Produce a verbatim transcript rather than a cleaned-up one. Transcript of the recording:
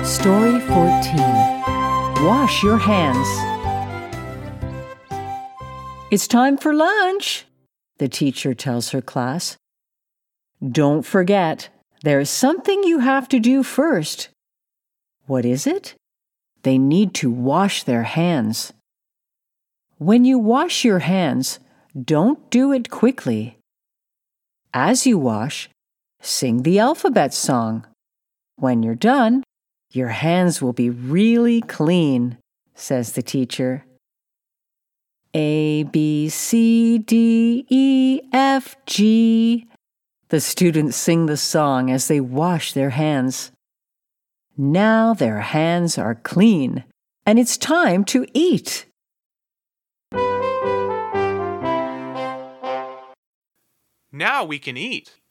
Story fourteen. Wash your hands. It's time for lunch, the teacher tells her class. Don't forget, there's something you have to do first. What is it? They need to wash their hands. When you wash your hands, don't do it quickly. As you wash, sing the alphabet song. When you're done, your hands will be really clean, says the teacher. A, B, C, D, E, F, G. The students sing the song as they wash their hands. Now their hands are clean, and it's time to eat. Now we can eat.